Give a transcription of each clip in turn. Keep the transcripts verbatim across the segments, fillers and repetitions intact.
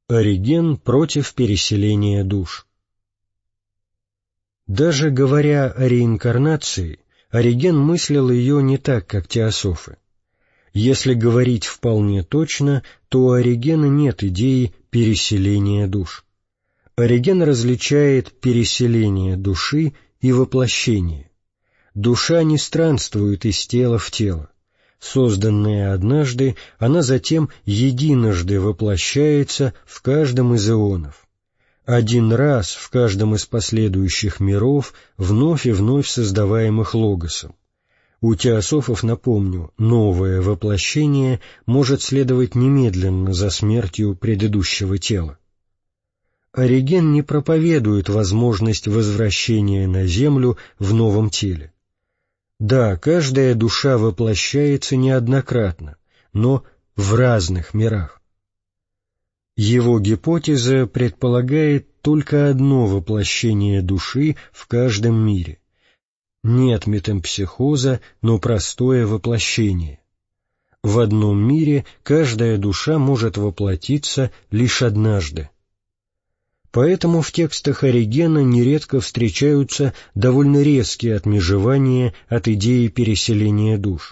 Ориген против переселения душ. Даже говоря о реинкарнации, Ориген мыслил ее не так, как теософы. Если говорить вполне точно, то у Оригена нет идеи переселения душ. Ориген различает переселение души и воплощение. Душа не странствует из тела в тело. Созданная однажды, она затем единожды воплощается в каждом из эонов. Один раз в каждом из последующих миров, вновь и вновь создаваемых логосом. У теософов, напомню, новое воплощение может следовать немедленно за смертью предыдущего тела. Ориген не проповедует возможность возвращения на землю в новом теле. Да, каждая душа воплощается неоднократно, но в разных мирах. Его гипотеза предполагает только одно воплощение души в каждом мире. Нет метемпсихоза, но простое воплощение. В одном мире каждая душа может воплотиться лишь однажды. Поэтому в текстах Оригена нередко встречаются довольно резкие отмежевания от идеи переселения душ.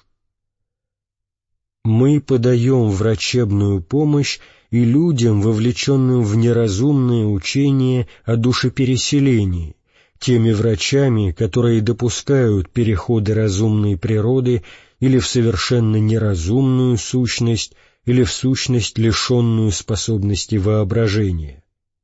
Мы подаем врачебную помощь и людям, вовлеченным в неразумное учение о душепереселении, теми врачами, которые допускают переходы разумной природы или в совершенно неразумную сущность, или в сущность, лишенную способности воображения.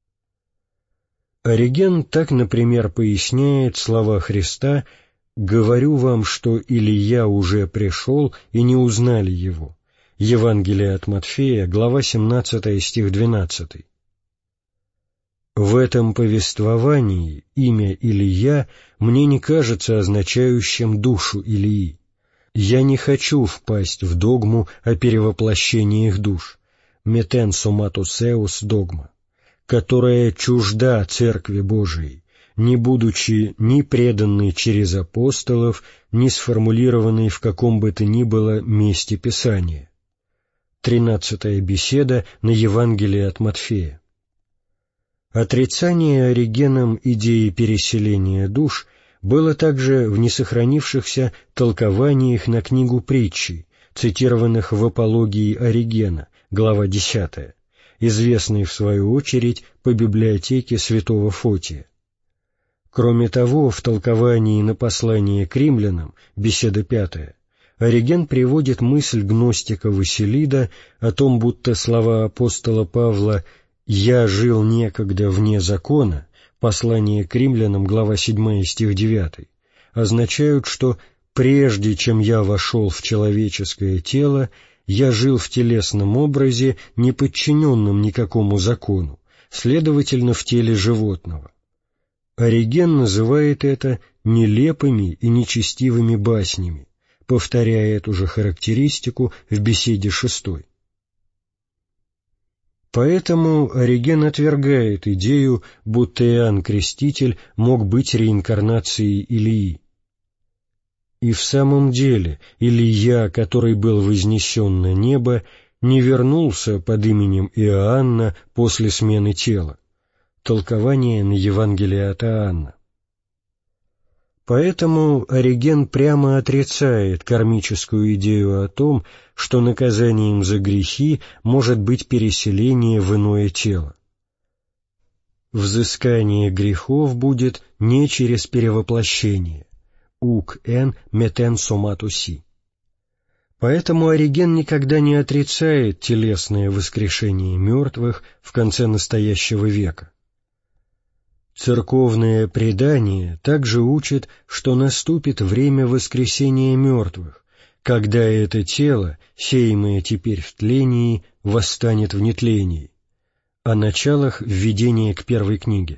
Ориген так, например, поясняет слова Христа: «Говорю вам, что Илия уже пришел, и не узнали его». Евангелие от Матфея, глава семнадцатая, стих двенадцатый. В этом повествовании имя Илия мне не кажется означающим душу Илии. Я не хочу впасть в догму о перевоплощении их душ, метен соматосеус догма, которая чужда Церкви Божией, не будучи ни преданной через апостолов, ни сформулированной в каком бы то ни было месте Писания. Тринадцатая беседа на Евангелие от Матфея. Отрицание Оригеном идеи переселения душ было также в несохранившихся толкованиях на книгу притчей, цитированных в апологии Оригена, глава десятая, известной, в свою очередь, по библиотеке святого Фотия. Кроме того, в толковании на послание к римлянам, беседа пятая, Ориген приводит мысль гностика Василида о том, будто слова апостола Павла «Я жил некогда вне закона», послание к римлянам, глава седьмая, стих девятый, означают, что «прежде чем я вошел в человеческое тело, я жил в телесном образе, не подчиненном никакому закону, следовательно, в теле животного». Ориген называет это нелепыми и нечестивыми баснями, повторяя эту же характеристику в беседе шестой. Поэтому Ориген отвергает идею, будто Иоанн Креститель мог быть реинкарнацией Илии. И в самом деле Илия, который был вознесен на небо, не вернулся под именем Иоанна после смены тела. Толкование на Евангелие от Иоанна. Поэтому Ориген прямо отрицает кармическую идею о том, что наказанием за грехи может быть переселение в иное тело. Взыскание грехов будет не через перевоплощение. Ук эн метен соматуси. Поэтому Ориген никогда не отрицает телесное воскрешение мертвых в конце настоящего века. Церковное предание также учит, что наступит время воскресения мертвых, когда это тело, сеемое теперь в тлении, восстанет в нетлении. О началах введения к первой книге.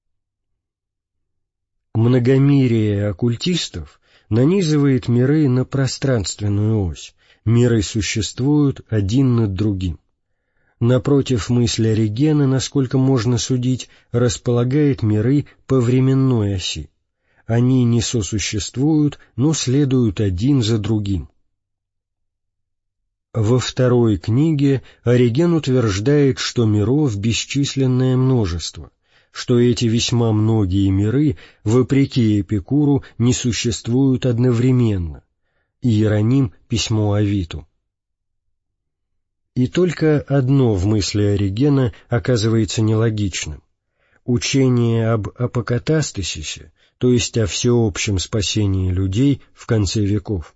Многомирие оккультистов нанизывает миры на пространственную ось, миры существуют один над другим. Напротив, мысль Оригена, насколько можно судить, располагает миры по временной оси. Они не сосуществуют, но следуют один за другим. Во второй книге Ориген утверждает, что миров бесчисленное множество, что эти весьма многие миры, вопреки Эпикуру, не существуют одновременно. Иероним, письмо Авиту. И только одно в мысли Оригена оказывается нелогичным. Учение об апокатастасисе, то есть о всеобщем спасении людей в конце веков.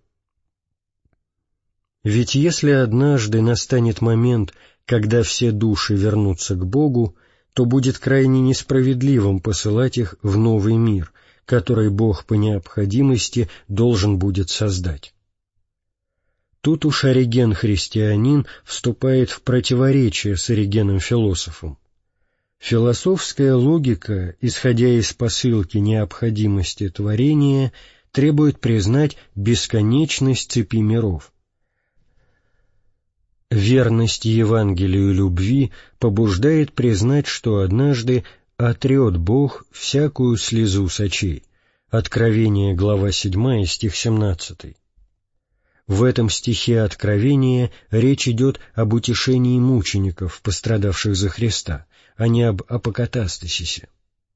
Ведь если однажды настанет момент, когда все души вернутся к Богу, то будет крайне несправедливым посылать их в новый мир, который Бог по необходимости должен будет создать. Тут уж Ориген-христианин вступает в противоречие с Оригеном-философом. Философская логика, исходя из посылки необходимости творения, требует признать бесконечность цепи миров. Верность Евангелию любви побуждает признать, что однажды отрет Бог всякую слезу с очей. Откровение, глава седьмая, стих семнадцатый. В этом стихе Откровения речь идет об утешении мучеников, пострадавших за Христа, а не об апокатастасисе.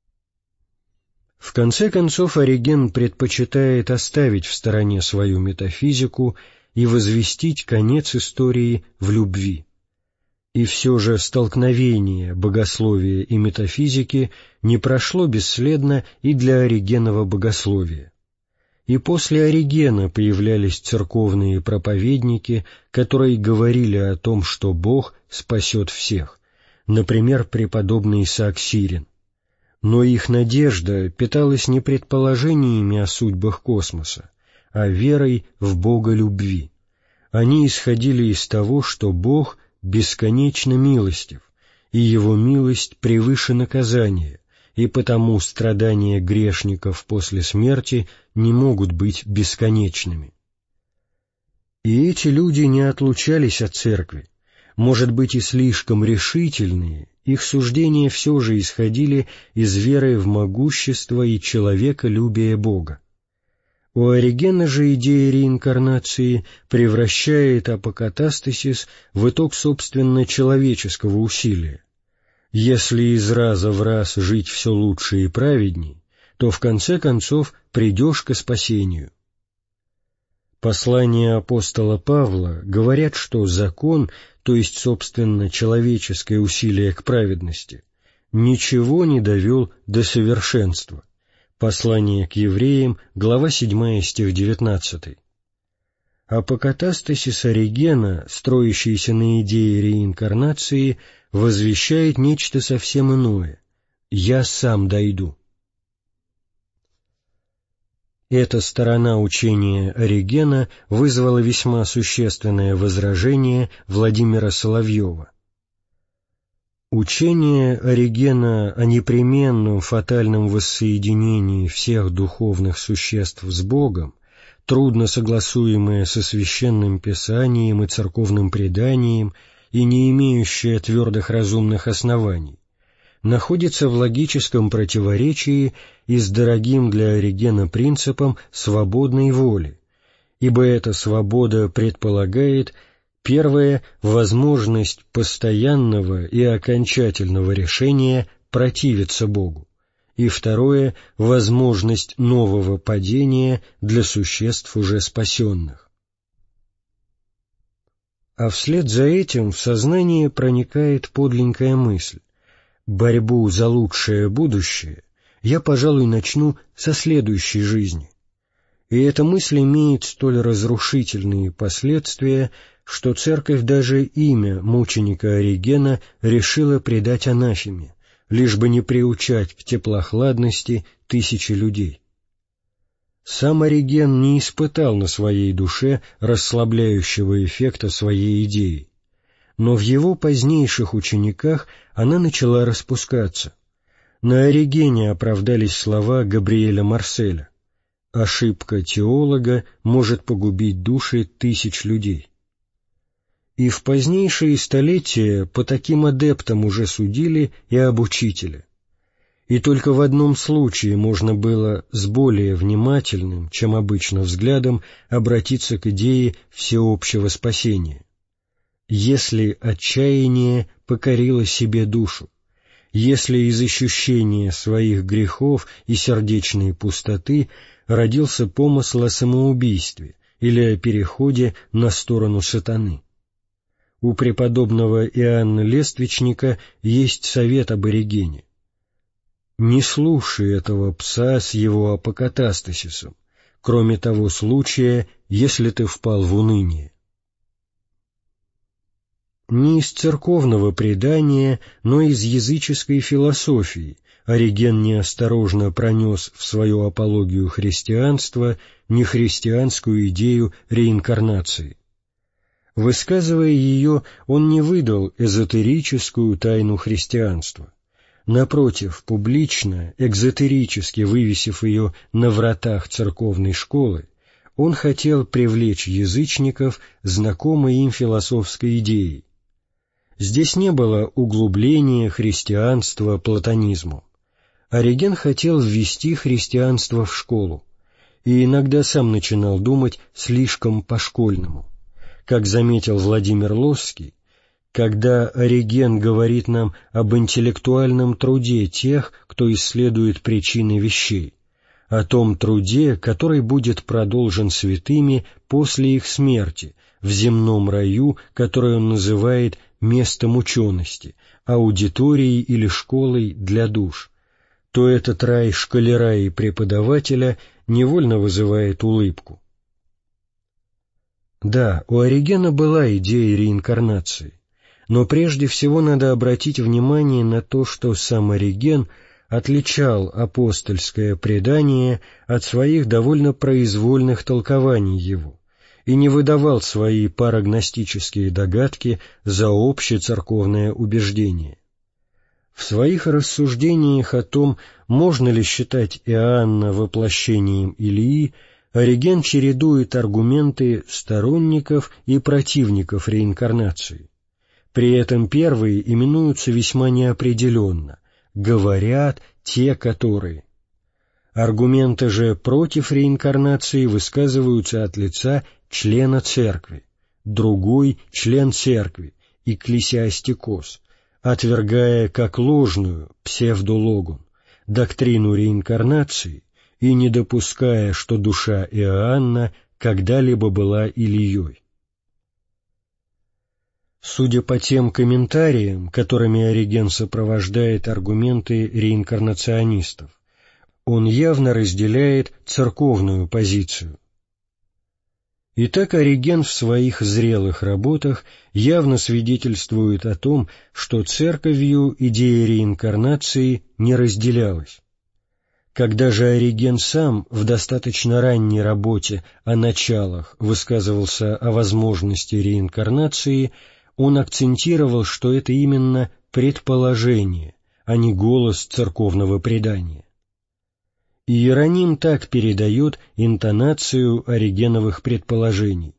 В конце концов, Ориген предпочитает оставить в стороне свою метафизику и возвестить конец истории в любви. И все же столкновение богословия и метафизики не прошло бесследно и для Оригенова богословия. И после Оригена появлялись церковные проповедники, которые говорили о том, что Бог спасет всех, например, преподобный Исаак Сирин. Но их надежда питалась не предположениями о судьбах космоса, а верой в Бога любви. Они исходили из того, что Бог бесконечно милостив, и Его милость превыше наказания, и потому страдания грешников после смерти не могут быть бесконечными. И эти люди не отлучались от церкви. Может быть, и слишком решительные, их суждения все же исходили из веры в могущество и человеколюбие Бога. У Оригена же идея реинкарнации превращает апокатастасис в итог собственно человеческого усилия. Если из раза в раз жить все лучше и праведней, то в конце концов придешь ко спасению. Послания апостола Павла говорят, что закон, то есть собственно человеческое усилие к праведности, ничего не довел до совершенства. Послание к евреям, глава седьмая, стих девятнадцатый. Апокатастасис Оригена, строящийся на идее реинкарнации, возвещает нечто совсем иное. «Я сам дойду». Эта сторона учения Оригена вызвала весьма существенное возражение Владимира Соловьева. Учение Оригена о непременном фатальном воссоединении всех духовных существ с Богом, трудно согласуемое со священным писанием и церковным преданием и не имеющее твердых разумных оснований, находится в логическом противоречии и с дорогим для Оригена принципом свободной воли, ибо эта свобода предполагает: первое — возможность постоянного и окончательного решения противиться Богу, и второе — возможность нового падения для существ уже спасенных. А вслед за этим в сознание проникает подленькая мысль: борьбу за лучшее будущее я, пожалуй, начну со следующей жизни. И эта мысль имеет столь разрушительные последствия, что Церковь даже имя мученика Оригена решила предать анафеме, лишь бы не приучать к теплохладности тысячи людей. Сам Ориген не испытал на своей душе расслабляющего эффекта своей идеи, но в его позднейших учениках она начала распускаться. На Оригене оправдались слова Габриэля Марселя: «Ошибка теолога может погубить души тысяч людей». И в позднейшие столетия по таким адептам уже судили и об учителе. И только в одном случае можно было с более внимательным, чем обычно, взглядом обратиться к идее всеобщего спасения. если отчаяние покорило себе душу, если из ощущения своих грехов и сердечной пустоты родился помысл о самоубийстве или о переходе на сторону сатаны. У преподобного Иоанна Лествичника есть совет об Оригене. «Не слушай этого пса с его апокатастасисом, кроме того случая, если ты впал в уныние». Не из церковного предания, но из языческой философии Ориген неосторожно пронес в свою апологию христианства нехристианскую идею реинкарнации. Высказывая ее, он не выдал эзотерическую тайну христианства. Напротив, публично, экзотерически вывесив ее на вратах церковной школы, он хотел привлечь язычников знакомой им философской идеей. Здесь не было углубления христианства платонизму. Ориген хотел ввести христианство в школу, и иногда сам начинал думать слишком по-школьному. Как заметил Владимир Лосский, когда Ориген говорит нам об интеллектуальном труде тех, кто исследует причины вещей, о том труде, который будет продолжен святыми после их смерти, в земном раю, который он называет местом учености, аудиторией или школой для душ, то этот рай школяра и преподавателя невольно вызывает улыбку. Да, у Оригена была идея реинкарнации, но прежде всего надо обратить внимание на то, что сам Ориген отличал апостольское предание от своих довольно произвольных толкований его и не выдавал свои парагностические догадки за общецерковное убеждение. В своих рассуждениях о том, можно ли считать Иоанна воплощением Илии, Ориген чередует аргументы сторонников и противников реинкарнации. При этом первые именуются весьма неопределенно, говорят те, которые. Аргументы же против реинкарнации высказываются от лица члена церкви, другой член церкви, экклесиастикос, отвергая как ложную, псевдологун, доктрину реинкарнации и не допуская, что душа Иоанна когда-либо была Илией. Судя по тем комментариям, которыми Ориген сопровождает аргументы реинкарнационистов, он явно разделяет церковную позицию. Итак, Ориген в своих зрелых работах явно свидетельствует о том, что церковью идея реинкарнации не разделялась. Когда же Ориген сам в достаточно ранней работе о началах высказывался о возможности реинкарнации, он акцентировал, что это именно предположение, а не голос церковного предания. Иероним так передает интонацию Оригеновых предположений.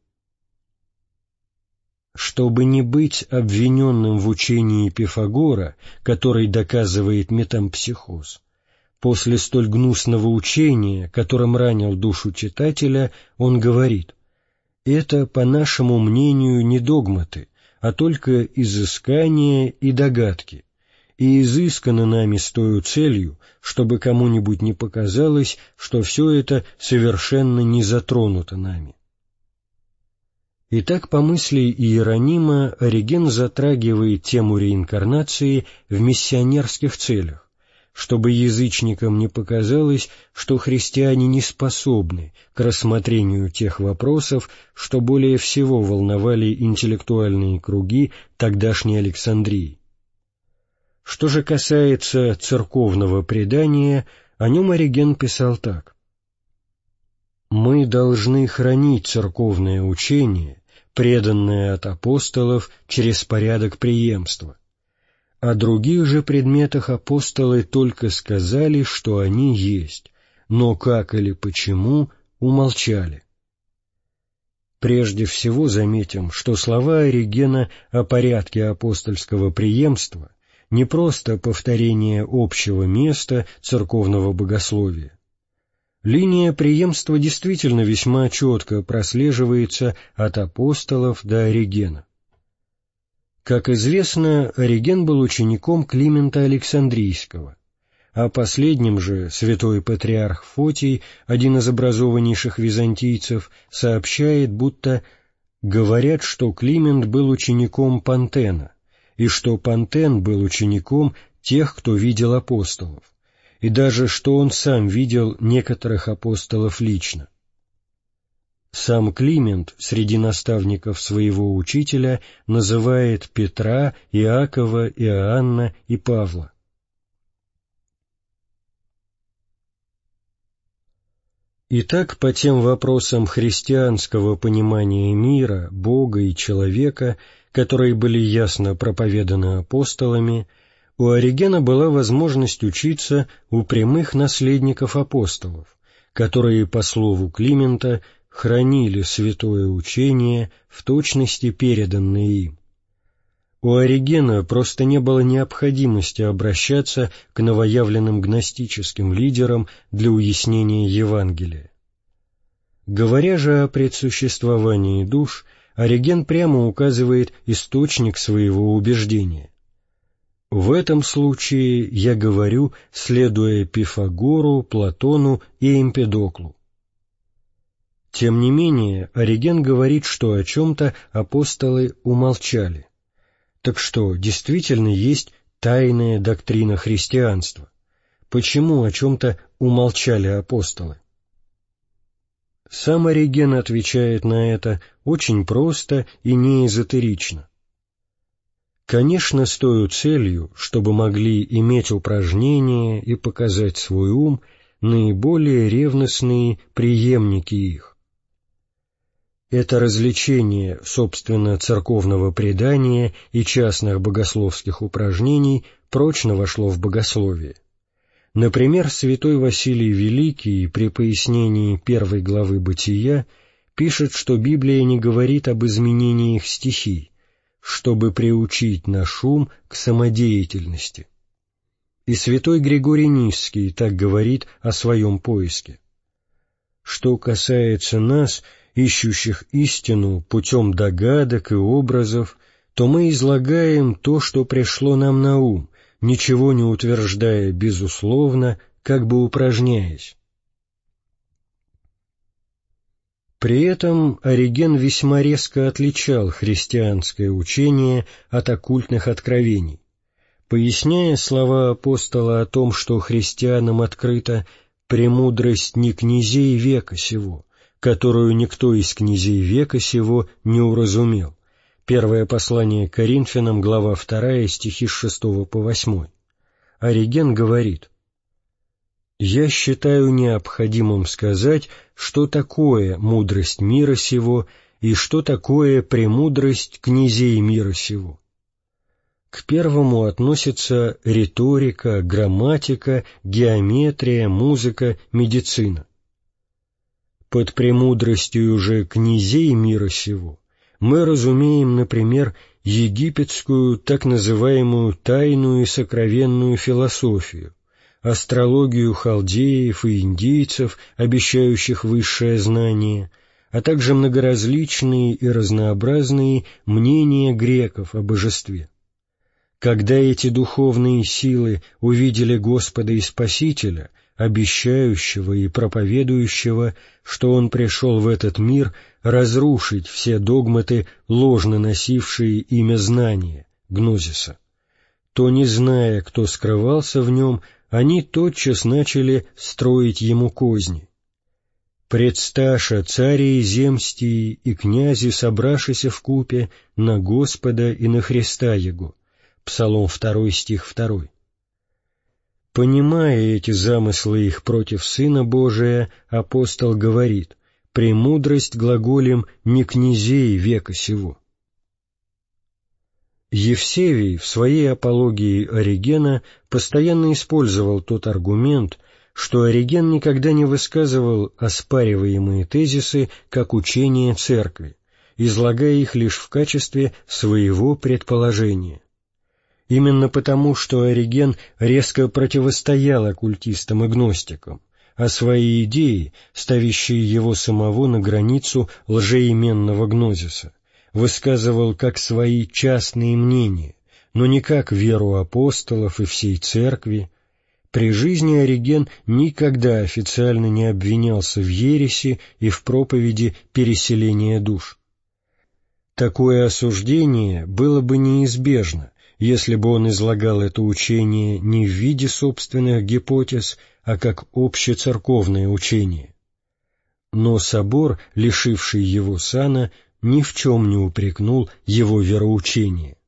Чтобы не быть обвиненным в учении Пифагора, который доказывает метампсихоз, после столь гнусного учения, которым ранил душу читателя, он говорит: «Это, по нашему мнению, не догматы, а только изыскания и догадки, и изысканы нами с той целью, чтобы кому-нибудь не показалось, что все это совершенно не затронуто нами». Итак, по мысли Иеронима, Ориген затрагивает тему реинкарнации в миссионерских целях, чтобы язычникам не показалось, что христиане не способны к рассмотрению тех вопросов, что более всего волновали интеллектуальные круги тогдашней Александрии. Что же касается церковного предания, о нем Ориген писал так: «Мы должны хранить церковное учение, преданное от апостолов через порядок преемства. О других же предметах апостолы только сказали, что они есть, но как или почему умолчали». Прежде всего заметим, что слова Оригена о порядке апостольского преемства не просто повторение общего места церковного богословия. Линия преемства действительно весьма четко прослеживается от апостолов до Оригена. Как известно, Ориген был учеником Климента Александрийского, а последним же святой патриарх Фотий, один из образованнейших византийцев, сообщает, будто говорят, что Климент был учеником Пантена, и что Пантен был учеником тех, кто видел апостолов, и даже что он сам видел некоторых апостолов лично. Сам Климент среди наставников своего учителя называет Петра, Иакова, Иоанна и Павла. Итак, по тем вопросам христианского понимания мира, Бога и человека, которые были ясно проповеданы апостолами, у Оригена была возможность учиться у прямых наследников апостолов, которые, по слову Климента, хранили святое учение, в точности переданное им. У Оригена просто не было необходимости обращаться к новоявленным гностическим лидерам для уяснения Евангелия. Говоря же о предсуществовании душ, Ориген прямо указывает источник своего убеждения. В этом случае я говорю, следуя Пифагору, Платону и Эмпедоклу. Тем не менее, Ориген говорит, что о чем-то апостолы умолчали. Так что, действительно есть тайная доктрина христианства? Почему о чем-то умолчали апостолы? Сам Ориген отвечает на это очень просто и не эзотерично. Конечно, с той целью, чтобы могли иметь упражнения и показать свой ум наиболее ревностные преемники их. Это развлечение, собственно, церковного предания и частных богословских упражнений прочно вошло в богословие. Например, святой Василий Великий при пояснении первой главы Бытия пишет, что Библия не говорит об изменениях стихий, чтобы приучить наш ум к самодеятельности. И святой Григорий Нисский так говорит о своем поиске. Что касается нас, ищущих истину путем догадок и образов, то мы излагаем то, что пришло нам на ум, ничего не утверждая безусловно, как бы упражняясь. При этом Ориген весьма резко отличал христианское учение от оккультных откровений, поясняя слова апостола о том, что христианам открыта премудрость не князей века сего, которую никто из князей века сего не уразумел. Первое послание к Коринфянам, глава вторая, стихи с шестого по восьмой. Ориген говорит: «Я считаю необходимым сказать, что такое мудрость мира сего и что такое премудрость князей мира сего. К первому относятся риторика, грамматика, геометрия, музыка, медицина. Под премудростью же князей мира сего мы разумеем, например, египетскую так называемую тайную и сокровенную философию, астрологию халдеев и индейцев, обещающих высшее знание, а также многоразличные и разнообразные мнения греков о божестве. Когда эти духовные силы увидели Господа и Спасителя, обещающего и проповедующего, что Он пришел в этот мир разрушить все догматы, ложно носившие имя знания, гнозиса, то, не зная, кто скрывался в нем, они тотчас начали строить ему козни. «Предсташа цари земстии и князи, собравшися вкупе на Господа и на Христа Его». Псалом второй, стих второй. Понимая эти замыслы их против Сына Божия, апостол говорит: «Премудрость глаголем не князей века сего». Евсевий в своей апологии Оригена постоянно использовал тот аргумент, что Ориген никогда не высказывал оспариваемые тезисы как учение Церкви, излагая их лишь в качестве своего предположения. Именно потому, что Ориген резко противостоял оккультистам и гностикам, а свои идеи, ставящие его самого на границу лжеименного гнозиса, высказывал как свои частные мнения, но не как веру апостолов и всей церкви. При жизни Ориген никогда официально не обвинялся в ереси и в проповеди переселения душ. Такое осуждение было бы неизбежно, если бы он излагал это учение не в виде собственных гипотез, а как общецерковное учение. Но собор, лишивший его сана, ни в чем не упрекнул его вероучение.